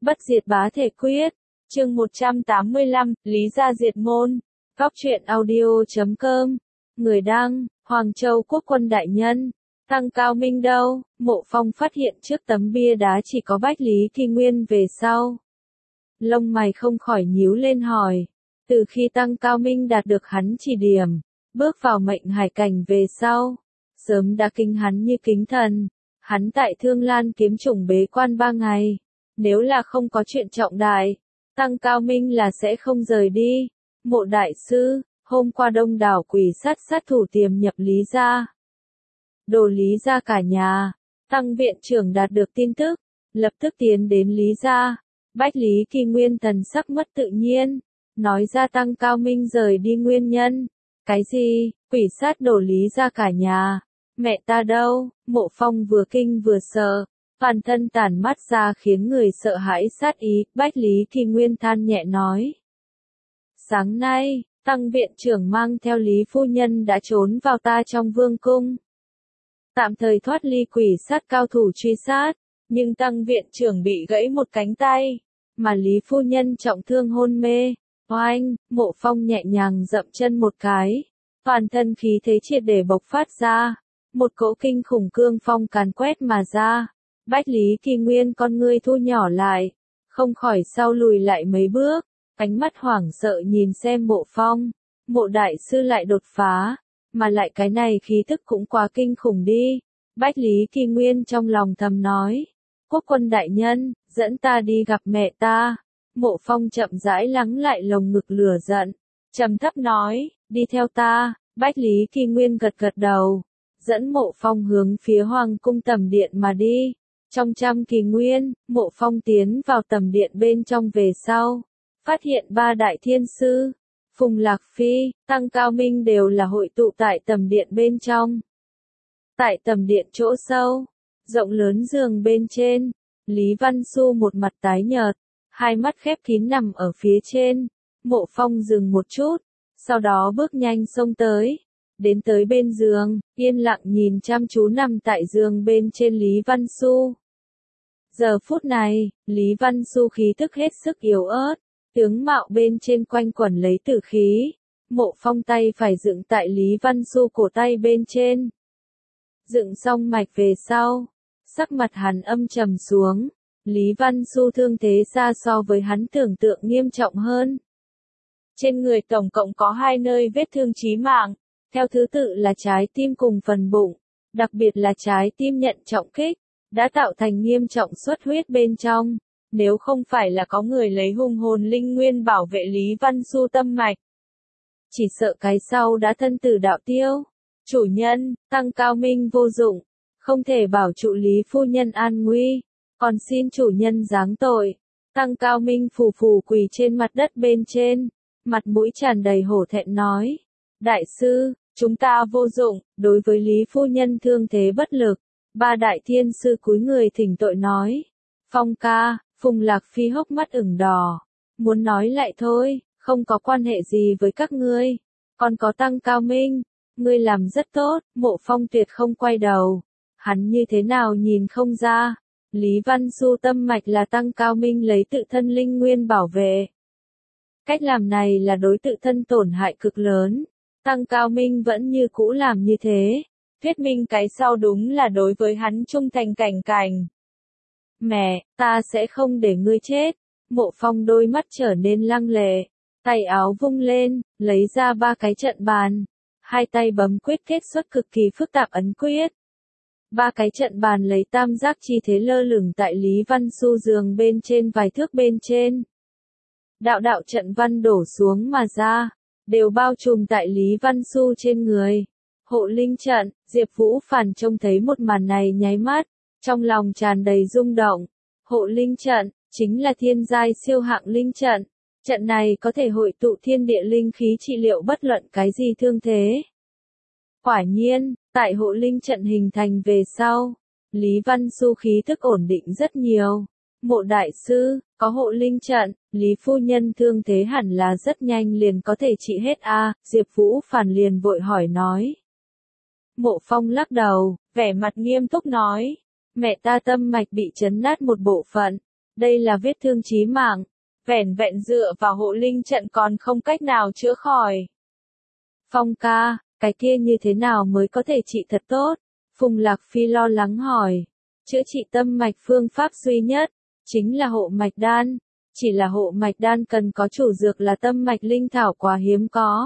Bất diệt bá thể quyết. Chương 185, Lý gia diệt môn. Góc truyện audio.com. Người đăng, Hoàng Châu Quốc quân đại nhân. Tăng Cao Minh đâu? Mộ Phong phát hiện trước tấm bia đá chỉ có Bách Lý Kỳ Nguyên về sau. Lông mày không khỏi nhíu lên hỏi. Từ khi Tăng Cao Minh đạt được hắn chỉ điểm, bước vào mệnh hải cảnh về sau, sớm đã kính hắn như kính thần. Hắn tại Thương Lan kiếm chủng bế quan 3 ngày. Nếu là không có chuyện trọng đại, Tăng Cao Minh là sẽ không rời đi. Mộ đại sư, hôm qua đông đảo quỷ sát thủ tiềm nhập Lý gia. Đồ Lý gia cả nhà. Tăng viện trưởng đạt được tin tức, lập tức tiến đến Lý gia. Bách Lý Kỳ Nguyên thần sắc mất tự nhiên, nói ra Tăng Cao Minh rời đi nguyên nhân. Cái gì? Quỷ sát đổ Lý gia cả nhà? Mẹ ta đâu? Mộ Phong vừa kinh vừa sợ, toàn thân tản mắt ra khiến người sợ hãi sát ý. Bách Lý Kỳ Nguyên than nhẹ nói. Sáng nay, Tăng viện trưởng mang theo Lý phu nhân đã trốn vào ta trong vương cung. Tạm thời thoát ly quỷ sát cao thủ truy sát, nhưng Tăng viện trưởng bị gãy một cánh tay, mà Lý phu nhân trọng thương hôn mê. Oanh, Mộ Phong nhẹ nhàng dậm chân một cái, toàn thân khí thế triệt để bộc phát ra, một cỗ kinh khủng cương phong càn quét mà ra. Bách Lý Kỳ Nguyên con ngươi thu nhỏ lại, không khỏi sau lùi lại mấy bước, ánh mắt hoảng sợ nhìn xem Mộ Phong. Mộ đại sư lại đột phá, mà lại cái này khí tức cũng quá kinh khủng đi. Bách Lý Kỳ Nguyên trong lòng thầm nói. Quốc quân đại nhân, dẫn ta đi gặp mẹ ta. Mộ Phong chậm rãi lắng lại lồng ngực lửa giận, trầm thấp nói, đi theo ta. Bách Lý Kỳ Nguyên gật gật đầu, dẫn Mộ Phong hướng phía Hoàng cung tầm điện mà đi. Trong trăm kỳ nguyên, Mộ Phong tiến vào tầm điện bên trong về sau, phát hiện 3 đại thiên sư, Phùng Lạc Phi, Tăng Cao Minh đều là hội tụ tại tầm điện bên trong. Tại tầm điện chỗ sâu, rộng lớn giường bên trên, Lý Văn Xu một mặt tái nhợt, hai mắt khép kín nằm ở phía trên. Mộ Phong dừng một chút, sau đó bước nhanh xông tới, đến tới bên giường, yên lặng nhìn chăm chú nằm tại giường bên trên Lý Văn Xu. Giờ phút này, Lý Văn Xu khí tức hết sức yếu ớt, tướng mạo bên trên quanh quẩn lấy tử khí. Mộ Phong tay phải dựng tại Lý Văn Xu cổ tay bên trên. Dựng xong mạch về sau, sắc mặt hắn âm trầm xuống. Lý Văn Xu thương thế xa so với hắn tưởng tượng nghiêm trọng hơn. Trên người tổng cộng có 2 nơi vết thương chí mạng, theo thứ tự là trái tim cùng phần bụng, đặc biệt là trái tim nhận trọng kích, đã tạo thành nghiêm trọng xuất huyết bên trong. Nếu không phải là có người lấy hung hồn linh nguyên bảo vệ Lý Văn Xu tâm mạch, chỉ sợ cái sau đã thân tử đạo tiêu. Chủ nhân, Tăng Cao Minh vô dụng, không thể bảo trụ Lý phu nhân an nguy, còn xin chủ nhân giáng tội. Tăng Cao Minh phù phù quỳ trên mặt đất bên trên, mặt mũi tràn đầy hổ thẹn nói. Đại sư, chúng ta vô dụng, đối với Lý phu nhân thương thế bất lực. 3 đại thiên sư cúi người thỉnh tội nói. Phong ca, Phùng Lạc Phi hốc mắt ửng đỏ, muốn nói lại thôi, không có quan hệ gì với các ngươi, còn có Tăng Cao Minh, ngươi làm rất tốt. Mộ Phong tuyệt không quay đầu, hắn như thế nào nhìn không ra, Lý Văn Xu tâm mạch là Tăng Cao Minh lấy tự thân linh nguyên bảo vệ. Cách làm này là đối tự thân tổn hại cực lớn, Tăng Cao Minh vẫn như cũ làm như thế, thuyết minh cái sau đúng là đối với hắn trung thành cảnh cảnh. Mẹ, ta sẽ không để ngươi chết. Mộ Phong đôi mắt trở nên lăng lệ, tay áo vung lên, lấy ra 3 cái trận bàn, hai tay bấm quyết kết xuất cực kỳ phức tạp ấn quyết. 3 cái trận bàn lấy tam giác chi thế lơ lửng tại Lý Văn Xu giường bên trên vài thước bên trên. Đạo đạo trận văn đổ xuống mà ra, đều bao trùm tại Lý Văn Xu trên người. Hộ linh trận. Diệp Vũ Phàn trông thấy một màn này nháy mắt, trong lòng tràn đầy rung động. Hộ linh trận, chính là thiên giai siêu hạng linh trận. Trận này có thể hội tụ thiên địa linh khí trị liệu bất luận cái gì thương thế. Quả nhiên, tại hộ linh trận hình thành về sau, Lý Văn Xu khí tức ổn định rất nhiều. Mộ đại sư, có hộ linh trận, Lý phu nhân thương thế hẳn là rất nhanh liền có thể trị hết a. Diệp Vũ Phàn liền vội hỏi nói. Mộ Phong lắc đầu, vẻ mặt nghiêm túc nói. Mẹ ta tâm mạch bị chấn nát một bộ phận, Đây là vết thương chí mạng, vẻn vẹn dựa vào hộ linh trận còn không cách nào chữa khỏi. Phong ca, cái kia như thế nào mới có thể trị thật tốt? Phùng Lạc Phi lo lắng hỏi. Chữa trị tâm mạch phương pháp duy nhất, chính là hộ mạch đan. Chỉ là hộ mạch đan cần có chủ dược là tâm mạch linh thảo quá hiếm có.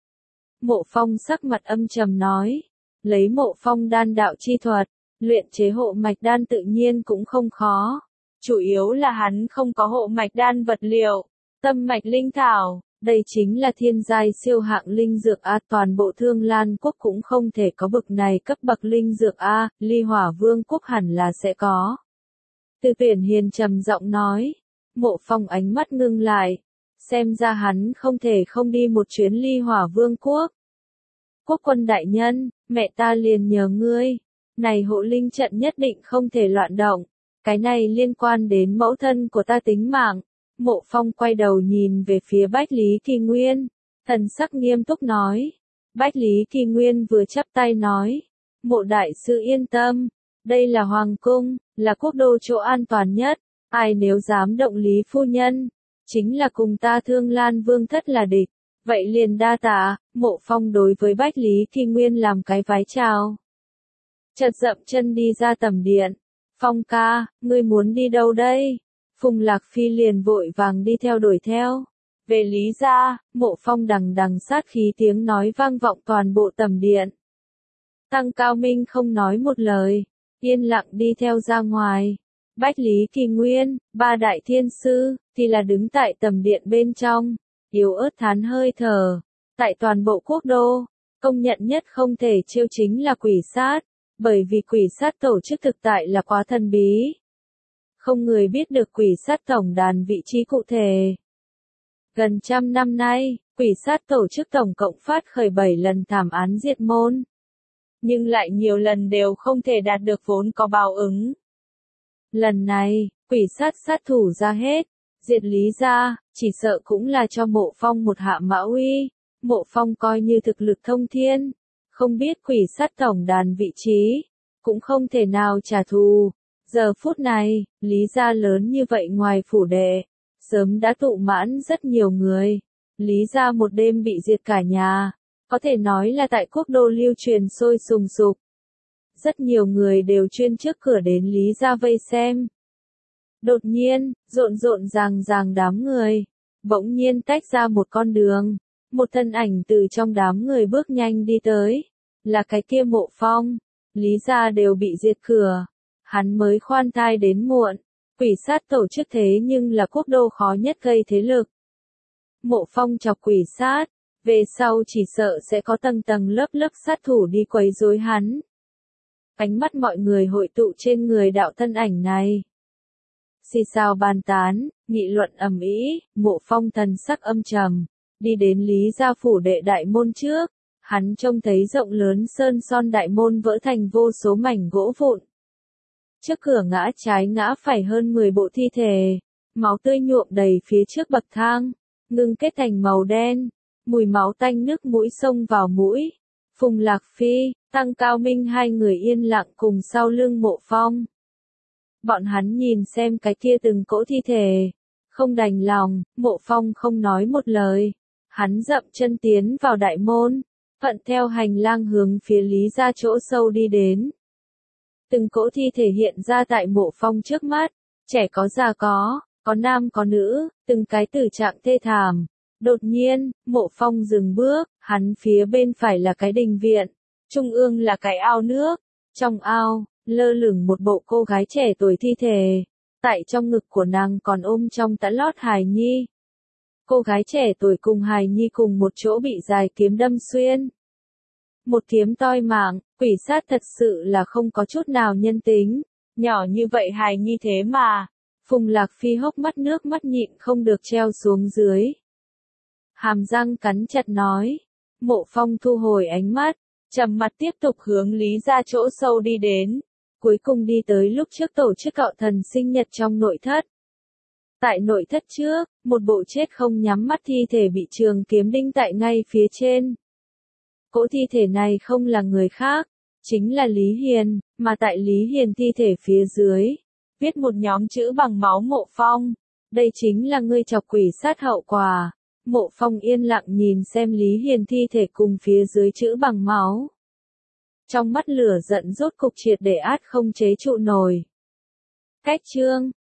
Mộ Phong sắc mặt âm trầm nói. Lấy Mộ Phong đan đạo chi thuật, luyện chế hộ mạch đan tự nhiên cũng không khó. Chủ yếu là hắn không có hộ mạch đan vật liệu, tâm mạch linh thảo. Đây chính là thiên giai siêu hạng linh dược A, toàn bộ Thương Lan quốc cũng không thể có bực này cấp bậc linh dược A, Ly Hỏa Vương quốc hẳn là sẽ có. Từ Tuyển Hiền trầm giọng nói. Mộ Phong ánh mắt ngưng lại, xem ra hắn không thể không đi một chuyến Ly Hỏa Vương quốc. Quốc quân đại nhân, mẹ ta liền nhờ ngươi, này hộ linh trận nhất định không thể loạn động, cái này liên quan đến mẫu thân của ta tính mạng. Mộ Phong quay đầu nhìn về phía Bách Lý Kỳ Nguyên, thần sắc nghiêm túc nói. Bách Lý Kỳ Nguyên vừa chắp tay nói, Mộ đại sư yên tâm, đây là hoàng cung, là quốc đô chỗ an toàn nhất, ai nếu dám động Lý phu nhân, chính là cùng ta Thương Lan Vương thất là địch. Vậy liền đa tạ. Mộ Phong đối với Bách Lý Kỳ Nguyên làm cái vái chào. Chợt dậm chân đi ra tầm điện. Phong ca, ngươi muốn đi đâu đây? Phùng Lạc Phi liền vội vàng đi theo đuổi theo. Về Lý gia, Mộ Phong đằng đằng sát khí tiếng nói vang vọng toàn bộ tầm điện. Tăng Cao Minh không nói một lời, yên lặng đi theo ra ngoài. Bách Lý Kỳ Nguyên, ba đại thiên sư, thì là đứng tại tầm điện bên trong, yếu ớt thán hơi thở. Tại toàn bộ quốc đô, công nhận nhất không thể trêu chính là quỷ sát, bởi vì quỷ sát tổ chức thực tại là quá thần bí. Không người biết được quỷ sát tổng đàn vị trí cụ thể. Gần 100 năm nay, quỷ sát tổ chức tổng cộng phát khởi 7 lần thảm án diệt môn. Nhưng lại nhiều lần đều không thể đạt được vốn có báo ứng. Lần này, quỷ sát sát thủ ra hết, diệt Lý gia, chỉ sợ cũng là cho Mộ Phong một hạ mã uy. Mộ Phong coi như thực lực thông thiên, không biết quỷ sát tổng đàn vị trí, cũng không thể nào trả thù. Giờ phút này, Lý gia lớn như vậy ngoài phủ đệ, sớm đã tụ mãn rất nhiều người. Lý gia một đêm bị diệt cả nhà, có thể nói là tại quốc đô lưu truyền sôi sùng sục. Rất nhiều người đều chuyên trước cửa đến Lý gia vây xem. Đột nhiên, rộn rộn ràng đám người, bỗng nhiên tách ra một con đường, một thân ảnh từ trong đám người bước nhanh đi tới, là cái kia Mộ Phong. Lý gia đều bị diệt cửa, hắn mới khoan thai đến muộn. Quỷ sát tổ chức thế nhưng là quốc đô khó nhất gây thế lực. Mộ Phong chọc quỷ sát, về sau chỉ sợ sẽ có tầng tầng lớp lớp sát thủ đi quấy rối hắn. Ánh mắt mọi người hội tụ trên người đạo thân ảnh này. Xì xào bàn tán, nghị luận ầm ĩ. Mộ Phong thần sắc âm trầm, đi đến Lý gia phủ đệ đại môn trước, hắn trông thấy rộng lớn sơn son đại môn vỡ thành vô số mảnh gỗ vụn. Trước cửa ngã trái ngã phải hơn 10 bộ thi thể, máu tươi nhuộm đầy phía trước bậc thang, ngưng kết thành màu đen, mùi máu tanh nước mũi xông vào mũi. Phùng Lạc Phi, Tăng Cao Minh hai người yên lặng cùng sau lưng Mộ Phong. Bọn hắn nhìn xem cái kia từng cỗ thi thể, không đành lòng. Mộ Phong không nói một lời, hắn dậm chân tiến vào đại môn, thuận theo hành lang hướng phía Lý gia chỗ sâu đi đến. Từng cỗ thi thể hiện ra tại Mộ Phong trước mắt, trẻ có già có nam có nữ, từng cái tử trạng thê thảm. Đột nhiên, Mộ Phong dừng bước, hắn phía bên phải là cái đình viện, trung ương là cái ao nước, trong ao, lơ lửng một bộ cô gái trẻ tuổi thi thể, tại trong ngực của nàng còn ôm trong tã lót hài nhi. Cô gái trẻ tuổi cùng hài nhi cùng một chỗ bị dài kiếm đâm xuyên. Một kiếm toi mạng, quỷ sát thật sự là không có chút nào nhân tính, nhỏ như vậy hài nhi thế mà. Phùng Lạc Phi hốc mắt nước mắt nhịn không được treo xuống dưới. Hàm răng cắn chặt nói. Mộ Phong thu hồi ánh mắt, trầm mặt tiếp tục hướng Lý gia chỗ sâu đi đến, cuối cùng đi tới lúc trước tổ chức cạo thần sinh nhật trong nội thất. Tại nội thất trước, một bộ chết không nhắm mắt thi thể bị trường kiếm đinh tại ngay phía trên. Cỗ thi thể này không là người khác, chính là Lý Hiền, mà tại Lý Hiền thi thể phía dưới, viết một nhóm chữ bằng máu Mộ Phong. Đây chính là ngươi chọc quỷ sát hậu quả. Mộ Phong yên lặng nhìn xem Lý Hiền thi thể cùng phía dưới chữ bằng máu. Trong mắt lửa giận rốt cục triệt để át không chế trụ nổi. Cách chương